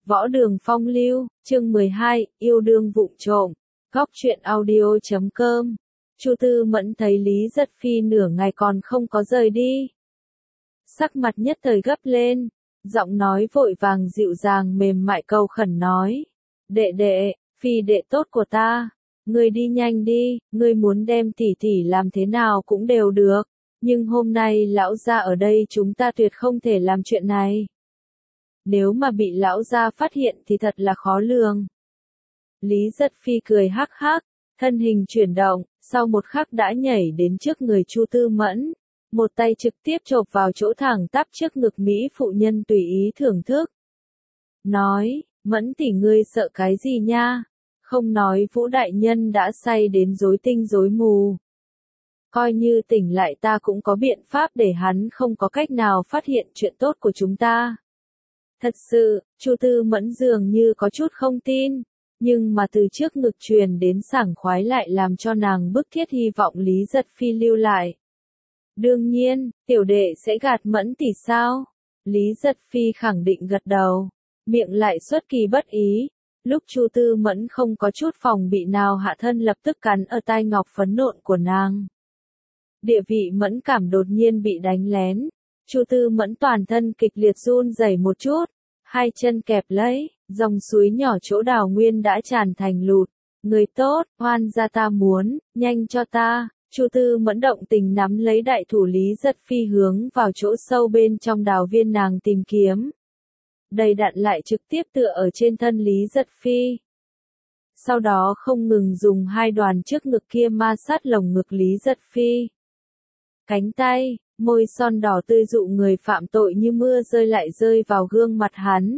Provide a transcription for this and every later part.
Võ Đường Phong Lưu, chương 12, yêu đương vụng trộm. Góc truyện audio.com. Chu Tư Mẫn thấy Lý Giật Phi nửa ngày còn không có rời đi. Sắc mặt nhất thời gấp lên, giọng nói vội vàng dịu dàng mềm mại cầu khẩn nói. Đệ đệ, Phi đệ tốt của ta, ngươi đi nhanh đi, ngươi muốn đem tỷ tỷ làm thế nào cũng đều được. Nhưng hôm nay lão gia ở đây chúng ta tuyệt không thể làm chuyện này. Nếu mà bị lão gia phát hiện thì thật là khó lường. Lý Giật Phi cười hắc hắc, thân hình chuyển động, sau một khắc đã nhảy đến trước người Chu Tư Mẫn, một tay trực tiếp chộp vào chỗ thẳng tắp trước ngực mỹ phụ nhân tùy ý thưởng thức. Nói, Mẫn tỷ ngươi sợ cái gì nha? Không nói Vũ đại nhân đã say đến rối tinh rối mù. Coi như tỉnh lại ta cũng có biện pháp để hắn không có cách nào phát hiện chuyện tốt của chúng ta. Thật sự, Chu Tư Mẫn dường như có chút không tin, nhưng mà từ trước ngực truyền đến sảng khoái lại làm cho nàng bức thiết hy vọng Lý Giật Phi lưu lại. Đương nhiên, tiểu đệ sẽ gạt Mẫn tỷ sao? Lý Giật Phi khẳng định gật đầu, miệng lại xuất kỳ bất ý. Lúc Chu Tư Mẫn không có chút phòng bị nào hạ thân lập tức cắn ở tai ngọc phấn nộn của nàng. Địa vị mẫn cảm đột nhiên bị đánh lén. Chu Tư Mẫn toàn thân kịch liệt run rẩy một chút, hai chân kẹp lấy, dòng suối nhỏ chỗ đào nguyên đã tràn thành lụt. Người tốt, hoan gia ta muốn, nhanh cho ta. Chu Tư Mẫn động tình nắm lấy đại thủ Lý Giật Phi hướng vào chỗ sâu bên trong đào viên nàng tìm kiếm. Đầy đặn lại trực tiếp tựa ở trên thân Lý Giật Phi. Sau đó không ngừng dùng hai đoàn trước ngực kia ma sát lồng ngực Lý Giật Phi. Cánh tay, môi son đỏ tươi dụ người phạm tội như mưa rơi lại rơi vào gương mặt hắn.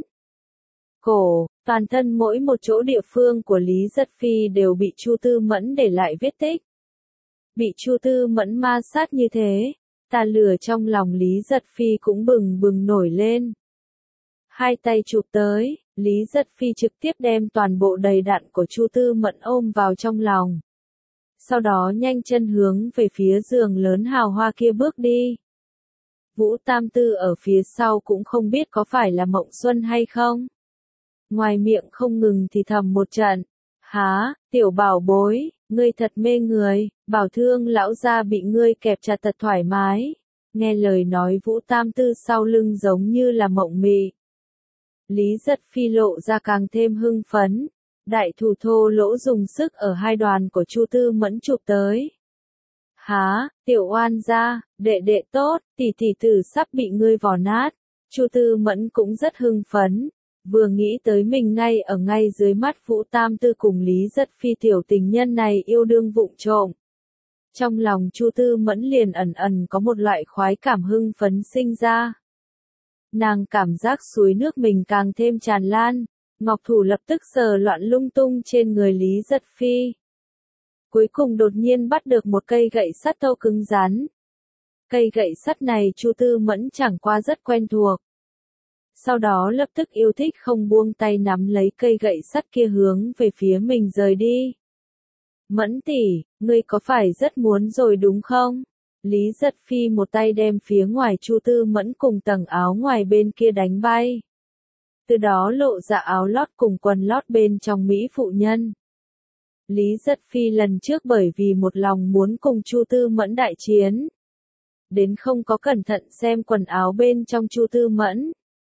Cổ, toàn thân mỗi một chỗ địa phương của Lý Giật Phi đều bị Chu Tư Mẫn để lại vết tích. Bị Chu Tư Mẫn ma sát như thế, tà lửa trong lòng Lý Giật Phi cũng bừng bừng nổi lên. Hai tay chụp tới, Lý Giật Phi trực tiếp đem toàn bộ đầy đặn của Chu Tư Mẫn ôm vào trong lòng. Sau đó nhanh chân hướng về phía giường lớn hào hoa kia bước đi. Vũ Tam Tư ở phía sau cũng không biết có phải là Mộng Xuân hay không. Ngoài miệng không ngừng thì thầm một trận. Há, tiểu bảo bối, ngươi thật mê người, bảo thương lão gia bị ngươi kẹp chặt thật thoải mái. Nghe lời nói Vũ Tam Tư sau lưng giống như là mộng mị. Lý Giật Phi lộ ra càng thêm hưng phấn. Đại thủ thô lỗ dùng sức ở hai đoàn của Chu Tư Mẫn chụp tới. Há, tiểu oan gia, đệ đệ tốt, tỷ tỷ tử sắp bị ngươi vò nát. Chu Tư Mẫn cũng rất hưng phấn, vừa nghĩ tới mình ngay dưới mắt Vũ Tam Tư cùng Lý Giật Phi tiểu tình nhân này yêu đương vụng trộm. Trong lòng Chu Tư Mẫn liền ẩn ẩn có một loại khoái cảm hưng phấn sinh ra. Nàng cảm giác suối nước mình càng thêm tràn lan. Ngọc thủ lập tức sờ loạn lung tung trên người Lý Giật Phi. Cuối cùng đột nhiên bắt được một cây gậy sắt thô cứng rắn. Cây gậy sắt này Chu Tư Mẫn chẳng qua rất quen thuộc. Sau đó lập tức yêu thích không buông tay nắm lấy cây gậy sắt kia hướng về phía mình rời đi. Mẫn tỷ, ngươi có phải rất muốn rồi đúng không? Lý Giật Phi một tay đem phía ngoài Chu Tư Mẫn cùng tầng áo ngoài bên kia đánh bay. Từ đó lộ ra áo lót cùng quần lót bên trong mỹ phụ nhân. Lý Giật Phi lần trước bởi vì một lòng muốn cùng Chu Tư Mẫn đại chiến. Đến không có cẩn thận xem quần áo bên trong Chu Tư Mẫn.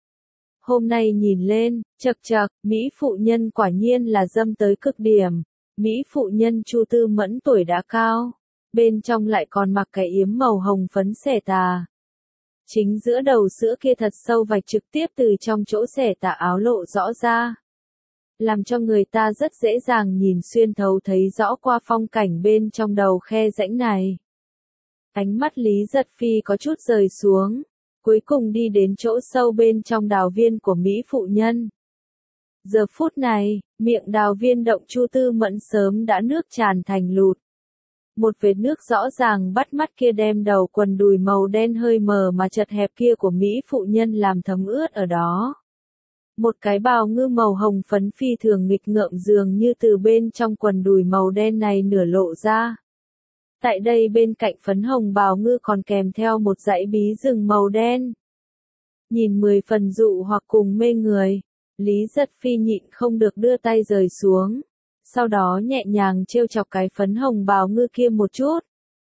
Hôm nay nhìn lên, chậc chậc, mỹ phụ nhân quả nhiên là dâm tới cực điểm. Mỹ phụ nhân Chu Tư Mẫn tuổi đã cao. Bên trong lại còn mặc cái yếm màu hồng phấn xẻ tà. Chính giữa đầu sữa kia thật sâu vạch trực tiếp từ trong chỗ xẻ tà áo lộ rõ ra. Làm cho người ta rất dễ dàng nhìn xuyên thấu thấy rõ qua phong cảnh bên trong đầu khe rãnh này. Ánh mắt Lý Giật Phi có chút rời xuống, cuối cùng đi đến chỗ sâu bên trong đào viên của mỹ phụ nhân. Giờ phút này, miệng đào viên động Chu Tư Mẫn sớm đã nước tràn thành lụt. Một vệt nước rõ ràng bắt mắt kia đem đầu quần đùi màu đen hơi mờ mà chật hẹp kia của mỹ phụ nhân làm thấm ướt ở đó. Một cái bào ngư màu hồng phấn phi thường nghịch ngợm dường như từ bên trong quần đùi màu đen này nửa lộ ra. Tại đây bên cạnh phấn hồng bào ngư còn kèm theo một dãy bí rừng màu đen. Nhìn 10 phần dụ hoặc cùng mê người. Lý Giật Phi nhịn không được đưa tay rời xuống. Sau đó nhẹ nhàng trêu chọc cái phấn hồng bào ngư kia một chút.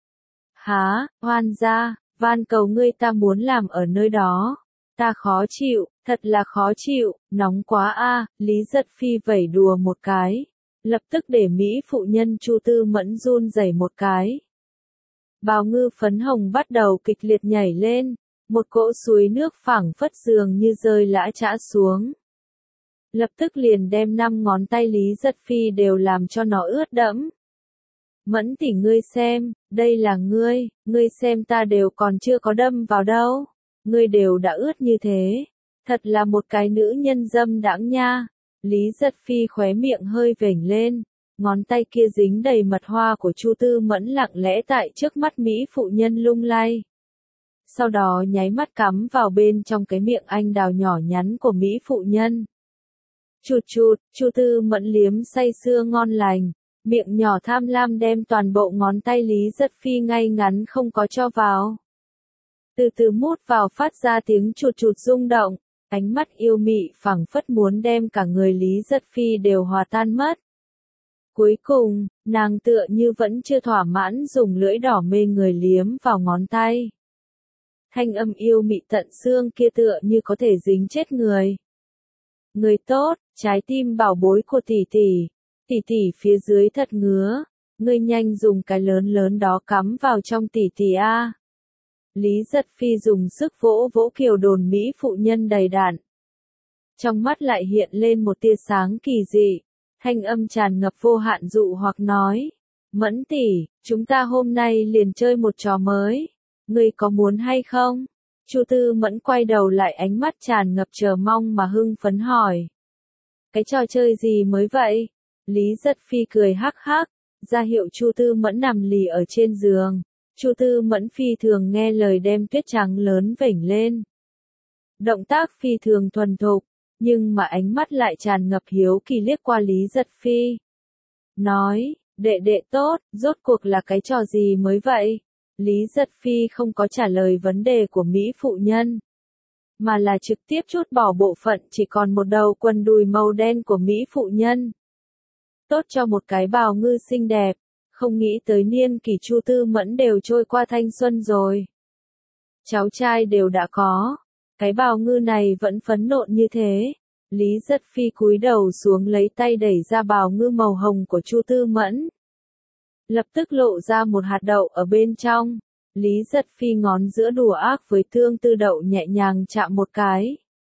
Há, oan gia, van cầu ngươi ta muốn làm ở nơi đó. Ta khó chịu, thật là khó chịu, nóng quá a. Lý Giật Phi vẩy đùa một cái. Lập tức để Mỹ phụ nhân Chu Tư Mẫn run rẩy một cái. Bào ngư phấn hồng bắt đầu kịch liệt nhảy lên. Một cỗ suối nước phảng phất dường như rơi lã chã xuống. Lập tức liền đem 5 ngón tay Lý Giật Phi đều làm cho nó ướt đẫm. Mẫn tỷ ngươi xem, đây là ngươi xem ta đều còn chưa có đâm vào đâu. Ngươi đều đã ướt như thế. Thật là một cái nữ nhân dâm đãng nha. Lý Giật Phi khóe miệng hơi vểnh lên. Ngón tay kia dính đầy mật hoa của Chu Tư Mẫn lặng lẽ tại trước mắt Mỹ phụ nhân lung lay. Sau đó nháy mắt cắm vào bên trong cái miệng anh đào nhỏ nhắn của Mỹ phụ nhân. Chụt chụt, Chu Tư Mẫn liếm say sưa ngon lành, miệng nhỏ tham lam đem toàn bộ ngón tay Lý Giật Phi ngay ngắn không có cho vào. Từ từ mút vào phát ra tiếng chụt chụt rung động, ánh mắt yêu mị phảng phất muốn đem cả người Lý Giật Phi đều hòa tan mất. Cuối cùng, nàng tựa như vẫn chưa thỏa mãn dùng lưỡi đỏ mê người liếm vào ngón tay. Thanh âm yêu mị tận xương kia tựa như có thể dính chết người. Người tốt, trái tim bảo bối của tỷ tỷ phía dưới thật ngứa, ngươi nhanh dùng cái lớn lớn đó cắm vào trong tỷ tỷ a. Lý Giật Phi dùng sức vỗ vỗ kiều đồn Mỹ phụ nhân đầy đặn. Trong mắt lại hiện lên một tia sáng kỳ dị, thanh âm tràn ngập vô hạn dụ hoặc nói, Mẫn tỷ, chúng ta hôm nay liền chơi một trò mới, ngươi có muốn hay không? Chu Tư Mẫn quay đầu lại ánh mắt tràn ngập chờ mong mà hưng phấn hỏi. Cái trò chơi gì mới vậy? Lý Giật Phi cười hắc hắc, ra hiệu Chu Tư Mẫn nằm lì ở trên giường. Chu Tư Mẫn phi thường nghe lời đem tuyết trắng lớn vểnh lên. Động tác phi thường thuần thục, nhưng mà ánh mắt lại tràn ngập hiếu kỳ liếc qua Lý Giật Phi. Nói, đệ đệ tốt, rốt cuộc là cái trò gì mới vậy? Lý Giật Phi không có trả lời vấn đề của Mỹ phụ nhân, mà là trực tiếp trút bỏ bộ phận chỉ còn một đầu quần đùi màu đen của Mỹ phụ nhân. Tốt cho một cái bào ngư xinh đẹp, không nghĩ tới niên kỷ Chu Tư Mẫn đều trôi qua thanh xuân rồi. Cháu trai đều đã có, cái bào ngư này vẫn phấn nộn như thế. Lý Giật Phi cúi đầu xuống lấy tay đẩy ra bào ngư màu hồng của Chu Tư Mẫn. Lập tức lộ ra một hạt đậu ở bên trong. Lý Giật Phi ngón giữa đùa ác với tương tư đậu nhẹ nhàng chạm một cái.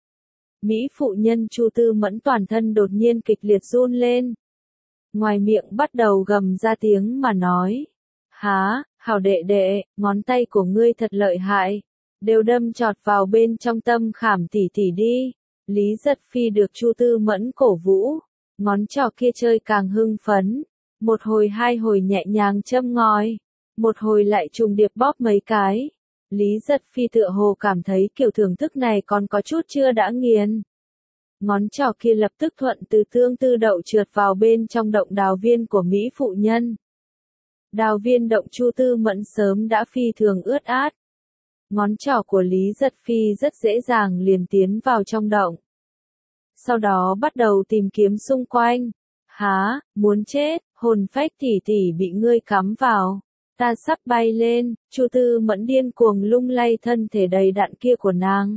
Mỹ phụ nhân Chu Tư Mẫn toàn thân đột nhiên kịch liệt run lên. Ngoài miệng bắt đầu gầm ra tiếng mà nói. Há, hảo đệ đệ, ngón tay của ngươi thật lợi hại. Đều đâm chọt vào bên trong tâm khảm tỉ tỉ đi. Lý Giật Phi được Chu Tư Mẫn cổ vũ. Ngón trỏ kia chơi càng hưng phấn. Một hồi hai hồi nhẹ nhàng châm ngòi. Một hồi lại trùng điệp bóp mấy cái. Lý Giật Phi tựa hồ cảm thấy kiểu thưởng thức này còn có chút chưa đã nghiền. Ngón trỏ kia lập tức thuận từ tương tư đậu trượt vào bên trong động đào viên của Mỹ phụ nhân. Đào viên động Chu Tư Mẫn sớm đã phi thường ướt át. Ngón trỏ của Lý Giật Phi rất dễ dàng liền tiến vào trong động. Sau đó bắt đầu tìm kiếm xung quanh. Há, muốn chết, hồn phách tỉ tỉ bị ngươi cắm vào. Ta sắp bay lên, Chu Tư Mẫn điên cuồng lung lay thân thể đầy đặn kia của nàng.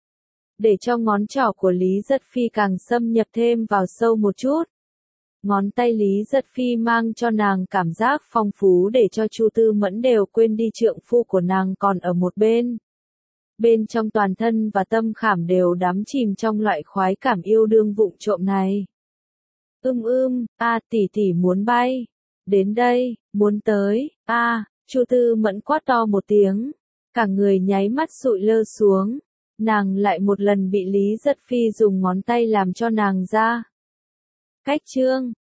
Để cho ngón trỏ của Lý Giật Phi càng xâm nhập thêm vào sâu một chút. Ngón tay Lý Giật Phi mang cho nàng cảm giác phong phú để cho Chu Tư Mẫn đều quên đi trượng phu của nàng còn ở một bên. Bên trong toàn thân và tâm khảm đều đắm chìm trong loại khoái cảm yêu đương vụng trộm này. Tỷ tỷ muốn bay. Đến đây, muốn tới, Chu Tư Mẫn quát to một tiếng. Cả người nháy mắt sụi lơ xuống. Nàng lại một lần bị Lý Giật Phi dùng ngón tay làm cho nàng ra. Cách chương